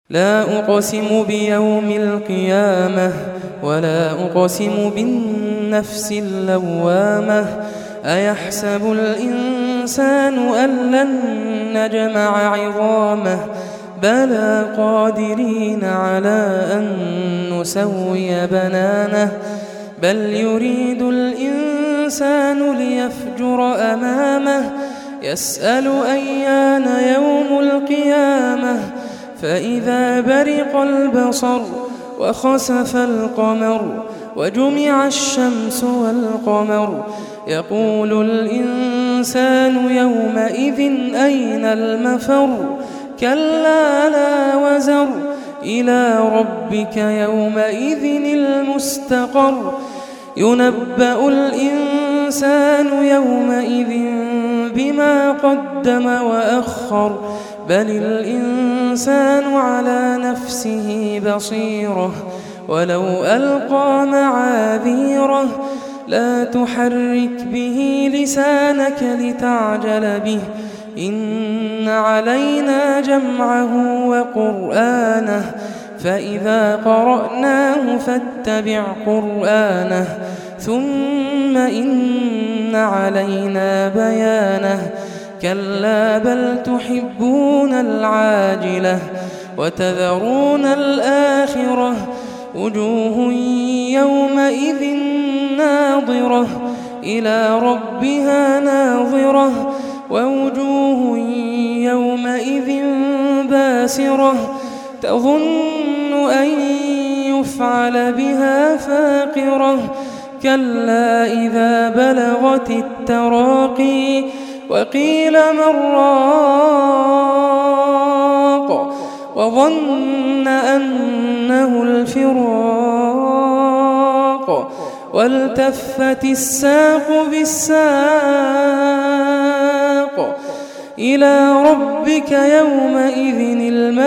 لا أقسم بيوم القيامة ولا أقسم بالنفس اللوامة أيحسب الإنسان أن لن نجمع عظامه بلى قادرين على أن نسوي بنانه بل يريد الإنسان ليفجر أمامه يسأل أيان يوم القيامة فإذا برق البصر وخسف القمر وجمع الشمس والقمر يقول الإنسان يومئذ أين المفر كلا لا وزر إلى ربك يومئذ المستقر ينبأ الإنسان يومئذ بما قدم وأخر بل الإنسان على نفسه بصيرة ولو ألقى معاذيره لا تحرك به لسانك لتعجل به إن علينا جمعه وقرآنه فإذا قرأناه فاتبع قرآنه ثم إن علينا بيانه كلا بل تحبون العاجلة وتذرون الآخرة وجوه يومئذ ناظرة إلى ربها ناظرة ووجوه يومئذ باسرة تظن أن يفعل بها فاقرة كلا إذا بلغت التراقي وقيل من راق وظن أنه الفراق والتفت الساق بالساق إلى ربك يومئذ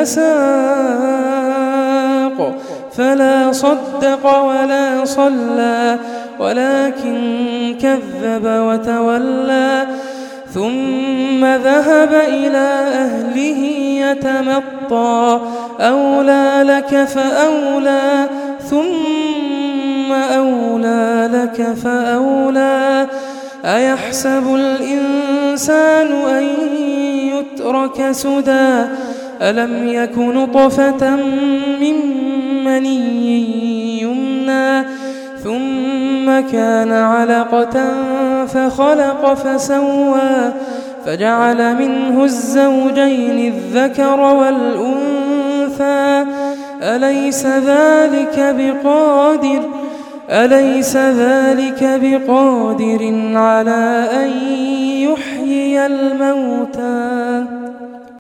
المساق فلا صدق ولا صلى ولكن كذب وتولى ثم ذهب إلى أهله يتمطى أولى لك فأولى ثم أولى لك فأولى أيحسب الإنسان أن يترك سدى ألم يك نطفة من مني يمنى ثم كان علقة فخلق فسوى فجعل منه الزوجين الذكر والأنثى أليس ذلك بقادر على أن يحيي الموتى